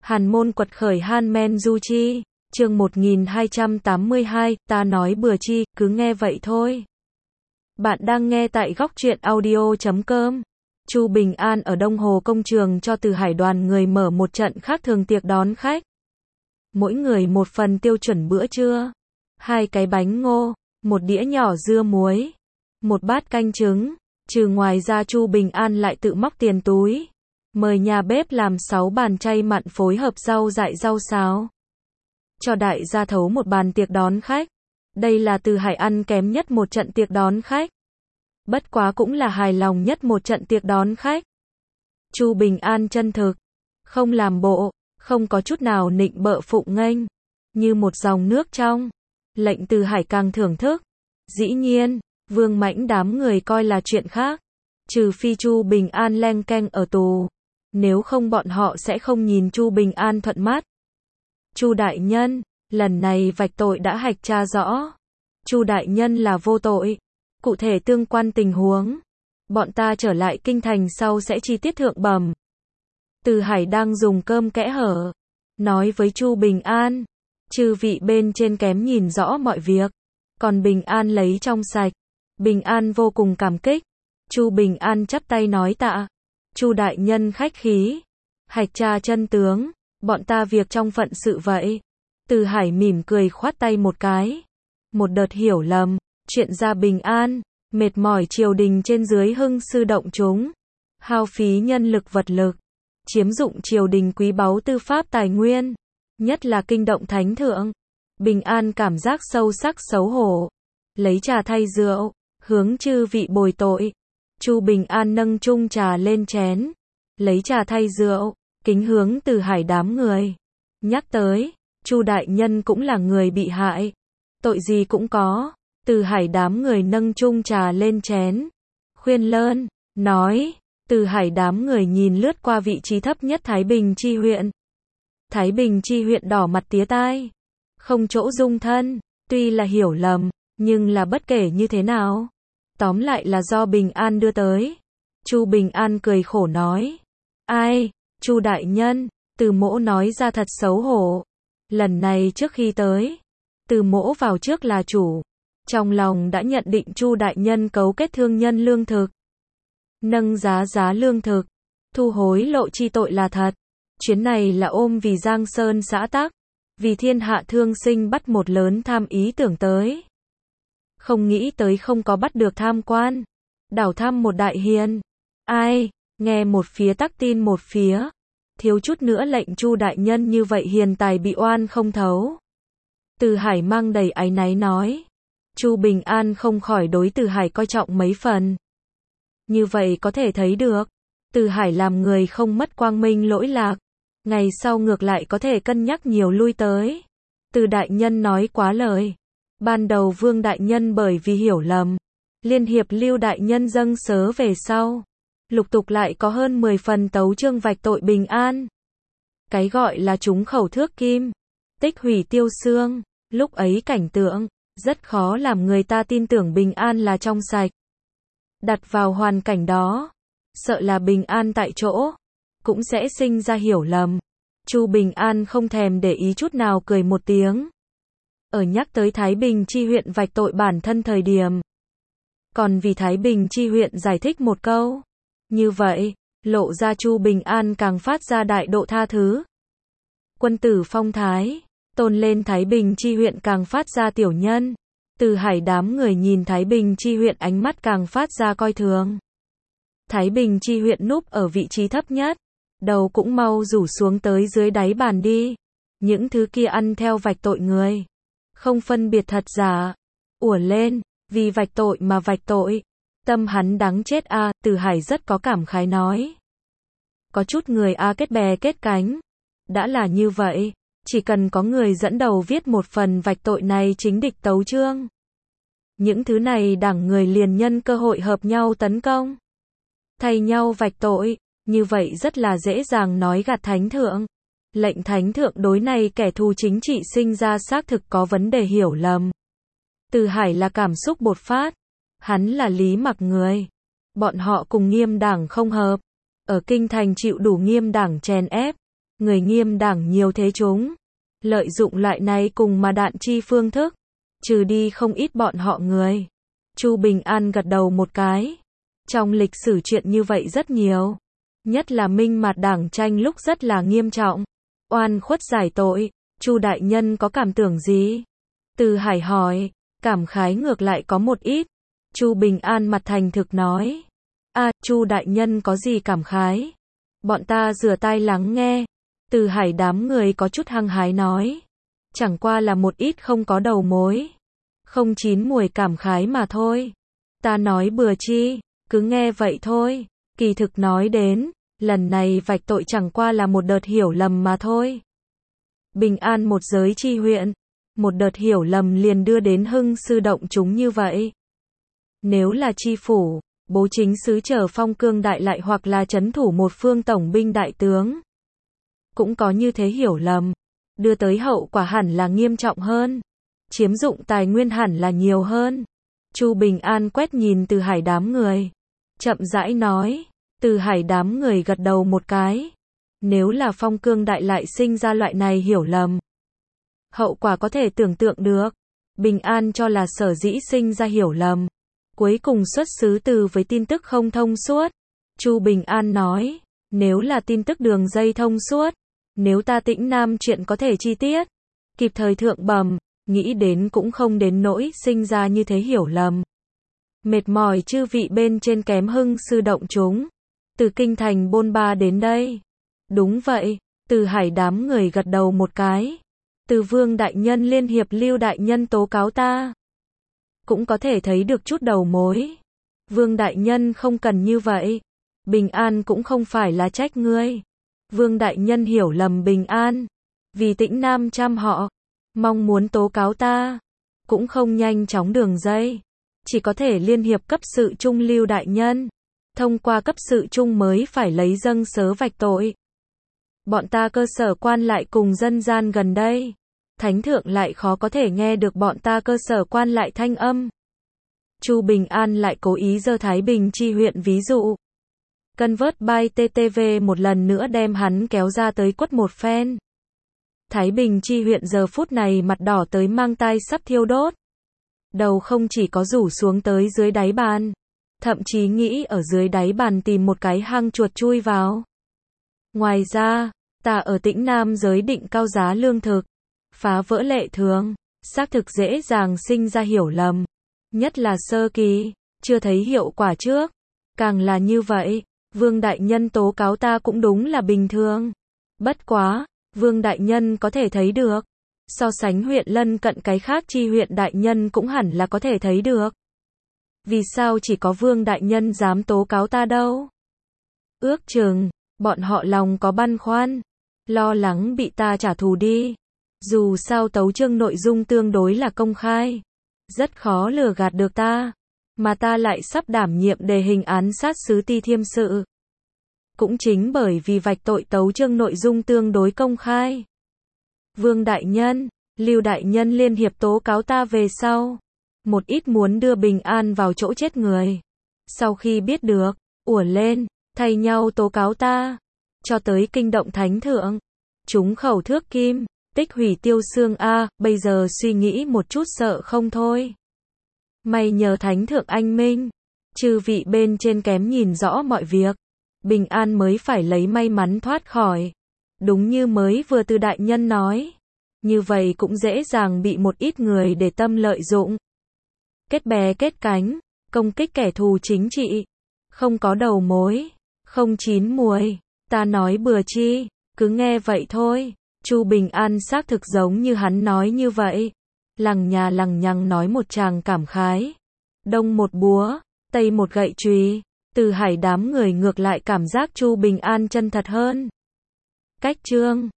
Hàn môn quật khởi Han Men Du Chi, chương 1282, ta nói bừa chi, cứ nghe vậy thôi. Bạn đang nghe tại góc truyện audio.com. Chu Bình An ở Đông Hồ Công Trường cho Từ Hải đoàn người mở một trận khác thường tiệc đón khách. Mỗi người một phần tiêu chuẩn bữa trưa, 2 cái bánh ngô, một đĩa nhỏ dưa muối, một bát canh trứng. Trừ ngoài ra Chu Bình An lại tự móc tiền túi, mời nhà bếp làm 6 bàn chay mặn phối hợp rau dại rau xáo. Cho đại gia thấu một bàn tiệc đón khách. Đây là Từ Hải ăn kém nhất một trận tiệc đón khách. Bất quá cũng là hài lòng nhất một trận tiệc đón khách. Chu Bình An chân thực, không làm bộ, không có chút nào nịnh bợ phụng nghênh, như một dòng nước trong. Lệnh Từ Hải càng thưởng thức. Dĩ nhiên, Vương Mãnh đám người coi là chuyện khác. Trừ phi Chu Bình An leng keng ở tù, nếu không bọn họ sẽ không nhìn Chu Bình An thuận mắt. Chu đại nhân, lần này vạch tội đã hạch tra rõ. Chu đại nhân là vô tội. Cụ thể tương quan tình huống, bọn ta trở lại kinh thành sau sẽ chi tiết thượng bẩm. Từ Hải đang dùng cơm kẽ hở, nói với Chu Bình An. Chư vị bên trên kém nhìn rõ mọi việc, còn Bình An lấy trong sạch. Bình An vô cùng cảm kích. Chu Bình An chắp tay nói tạ. Chu đại nhân khách khí. Hạch tra chân tướng, bọn ta việc trong phận sự vậy. Từ Hải mỉm cười khoát tay một cái. Một đợt hiểu lầm, chuyện ra Bình An, mệt mỏi triều đình trên dưới hưng sư động chúng, hao phí nhân lực vật lực, chiếm dụng triều đình quý báu tư pháp tài nguyên, nhất là kinh động thánh thượng. Bình An cảm giác sâu sắc xấu hổ, lấy trà thay rượu, hướng chư vị bồi tội. Chu Bình An nâng chung trà lên chén, lấy trà thay rượu, kính hướng Từ Hải đám người. Nhắc tới, Chu đại nhân cũng là người bị hại, tội gì cũng có. Từ Hải đám người nâng chung trà lên chén, khuyên lơn, nói. Từ Hải đám người nhìn lướt qua vị trí thấp nhất Thái Bình chi huyện. Thái Bình chi huyện đỏ mặt tía tai, không chỗ dung thân. Tuy là hiểu lầm, nhưng là bất kể như thế nào, tóm lại là do Bình An đưa tới. Chu Bình An cười khổ nói. Ai, Chu đại nhân, Từ mỗ nói ra thật xấu hổ. Lần này trước khi tới, Từ mỗ vào trước là chủ, trong lòng đã nhận định Chu đại nhân cấu kết thương nhân lương thực, nâng giá lương thực, thu hối lộ chi tội là thật. Chuyến này là ôm vì Giang Sơn xã tắc, vì thiên hạ thương sinh bắt một lớn tham ý tưởng tới. Không nghĩ tới không có bắt được tham quan, đảo thăm một đại hiền. Ai, nghe một phía tắc tin một phía, thiếu chút nữa lệnh Chu đại nhân như vậy hiền tài bị oan không thấu. Từ Hải mang đầy áy náy nói. Chu Bình An không khỏi đối Từ Hải coi trọng mấy phần. Như vậy có thể thấy được, Từ Hải làm người không mất quang minh lỗi lạc, ngày sau ngược lại có thể cân nhắc nhiều lui tới. Từ đại nhân nói quá lời. Ban đầu Vương đại nhân bởi vì hiểu lầm, liên hiệp Lưu đại nhân dâng sớ về sau, lục tục lại có hơn 10 phần tấu chương vạch tội Bình An. Cái gọi là trúng khẩu thước kim, tích hủy tiêu xương, lúc ấy cảnh tượng rất khó làm người ta tin tưởng Bình An là trong sạch. Đặt vào hoàn cảnh đó, sợ là Bình An tại chỗ cũng sẽ sinh ra hiểu lầm. Chu Bình An không thèm để ý chút nào cười một tiếng. Ở nhắc tới Thái Bình chi huyện vạch tội bản thân thời điểm, còn vì Thái Bình chi huyện giải thích một câu. Như vậy, lộ ra Chu Bình An càng phát ra đại độ tha thứ. Quân tử phong thái, tôn lên Thái Bình chi huyện càng phát ra tiểu nhân. Từ Hải đám người nhìn Thái Bình chi huyện ánh mắt càng phát ra coi thường. Thái Bình chi huyện núp ở vị trí thấp nhất, đầu cũng mau rủ xuống tới dưới đáy bàn đi. Những thứ kia ăn theo vạch tội người, không phân biệt thật giả, ủa lên, vì vạch tội mà vạch tội. Tâm hắn đáng chết a. Từ Hải rất có cảm khái nói. Có chút người kết bè kết cánh. Đã là như vậy, chỉ cần có người dẫn đầu viết một phần vạch tội này chính địch tấu chương, những thứ này đảng người liền nhân cơ hội hợp nhau tấn công, thay nhau vạch tội. Như vậy rất là dễ dàng nói gạt thánh thượng, lệnh thánh thượng đối này kẻ thù chính trị sinh ra xác thực có vấn đề hiểu lầm. Từ Hải là cảm xúc bột phát, hắn là Lý Mặc người, bọn họ cùng Nghiêm đảng không hợp, ở kinh thành chịu đủ Nghiêm đảng chèn ép, Người nghiêm đảng nhiều thế chúng lợi dụng loại này cùng mà đạn chi phương thức, trừ đi không ít bọn họ người. Chu Bình An gật đầu một cái. Trong lịch sử chuyện như vậy rất nhiều. Nhất là minh mạt đảng tranh lúc rất là nghiêm trọng. Oan khuất giải tội. Chu đại nhân có cảm tưởng gì? Từ Hải hỏi. Cảm khái ngược lại có một ít. Chu Bình An mặt thành thực nói. Chu đại nhân có gì cảm khái? Bọn ta rửa tai lắng nghe. Từ Hải đám người có chút hăng hái nói. Chẳng qua là một ít không có đầu mối. Không chín mùi cảm khái mà thôi. Ta nói bừa chi, cứ nghe vậy thôi. Kỳ thực nói đến, lần này vạch tội chẳng qua là một đợt hiểu lầm mà thôi. Bình An một giới chi huyện, một đợt hiểu lầm liền đưa đến hưng sư động chúng như vậy. Nếu là chi phủ, bố chính sứ trở phong cương đại lại hoặc là trấn thủ một phương tổng binh đại tướng, cũng có như thế hiểu lầm, đưa tới hậu quả hẳn là nghiêm trọng hơn, chiếm dụng tài nguyên hẳn là nhiều hơn. Chu Bình An quét nhìn Từ Hải đám người, chậm rãi nói. Từ Hải đám người gật đầu một cái. Nếu là phong cương đại lại sinh ra loại này hiểu lầm, hậu quả có thể tưởng tượng được. Bình An cho là sở dĩ sinh ra hiểu lầm, cuối cùng xuất xứ từ với tin tức không thông suốt. Chu Bình An nói, nếu là tin tức đường dây thông suốt, nếu ta Tĩnh Nam chuyện có thể chi tiết, kịp thời thượng bẩm, nghĩ đến cũng không đến nỗi sinh ra như thế hiểu lầm. Mệt mỏi chư vị bên trên kém hưng sư động chúng, từ kinh thành bôn ba đến đây. Đúng vậy, Từ Hải đám người gật đầu một cái. Từ Vương đại nhân liên hiệp Lưu đại nhân tố cáo ta, cũng có thể thấy được chút đầu mối. Vương đại nhân không cần như vậy. Bình An cũng không phải là trách ngươi. Vương đại nhân hiểu lầm Bình An, vì Tĩnh Nam chăm họ, mong muốn tố cáo ta, cũng không nhanh chóng đường dây, chỉ có thể liên hiệp cấp sự trung Lưu đại nhân, thông qua cấp sự trung mới phải lấy dâng sớ vạch tội. Bọn ta cơ sở quan lại cùng dân gian gần đây, thánh thượng lại khó có thể nghe được bọn ta cơ sở quan lại thanh âm. Chu Bình An lại cố ý giơ Thái Bình chi huyện ví dụ. Convert by TTV một lần nữa đem hắn kéo ra tới quất một phen. Thái Bình chi huyện giờ phút này mặt đỏ tới mang tai sắp thiêu đốt. Đầu không chỉ có rủ xuống tới dưới đáy bàn, thậm chí nghĩ ở dưới đáy bàn tìm một cái hang chuột chui vào. Ngoài ra, ta ở Tĩnh Nam giới định cao giá lương thực, phá vỡ lệ thường, xác thực dễ dàng sinh ra hiểu lầm. Nhất là sơ kỳ, chưa thấy hiệu quả trước. Càng là như vậy, Vương đại nhân tố cáo ta cũng đúng là bình thường. Bất quá, Vương đại nhân có thể thấy được. So sánh huyện lân cận cái khác chi huyện đại nhân cũng hẳn là có thể thấy được. Vì sao chỉ có Vương đại nhân dám tố cáo ta đâu? Ước chừng, bọn họ lòng có băn khoăn, lo lắng bị ta trả thù đi. Dù sao tấu chương nội dung tương đối là công khai, rất khó lừa gạt được ta, mà ta lại sắp đảm nhiệm đề hình án sát sứ Ti Thiêm sự. Cũng chính bởi vì vạch tội tấu chương nội dung tương đối công khai, Vương đại nhân, Lưu đại nhân liên hiệp tố cáo ta về sau, một ít muốn đưa Bình An vào chỗ chết người. Sau khi biết được, ùa lên, thay nhau tố cáo ta, cho tới kinh động thánh thượng, chúng khẩu thước kim, tích hủy tiêu xương bây giờ suy nghĩ một chút sợ không thôi. May nhờ thánh thượng anh minh, chư vị bên trên kém nhìn rõ mọi việc, Bình An mới phải lấy may mắn thoát khỏi. Đúng như mới vừa từ đại nhân nói, như vậy cũng dễ dàng bị một ít người để tâm lợi dụng. Kết bè kết cánh, công kích kẻ thù chính trị, không có đầu mối, không chín muồi, ta nói bừa chi, cứ nghe vậy thôi. Chu Bình An xác thực giống như hắn nói như vậy, lằng nhà lằng nhằng nói một tràng cảm khái. Đông một búa, tây một gậy chùy, Từ Hải đám người ngược lại cảm giác Chu Bình An chân thật hơn. Cách chương